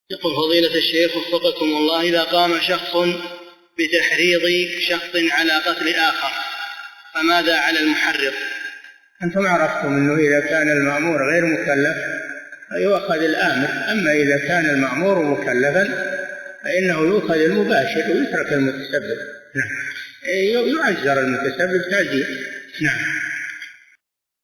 يقول فضيلة الشيخ وفقكم الله، إذا قام شخص بتحريض شخص على قتل آخر فماذا على المحرض؟ أنتم عرفتم أنه إذا كان المأمور غير مكلف يؤخذ الآمر، أما إذا كان المأمور مكلفا فإنه يؤخذ المباشر ويترك المتسبب. يعزر المتسبب تعزير. نعم.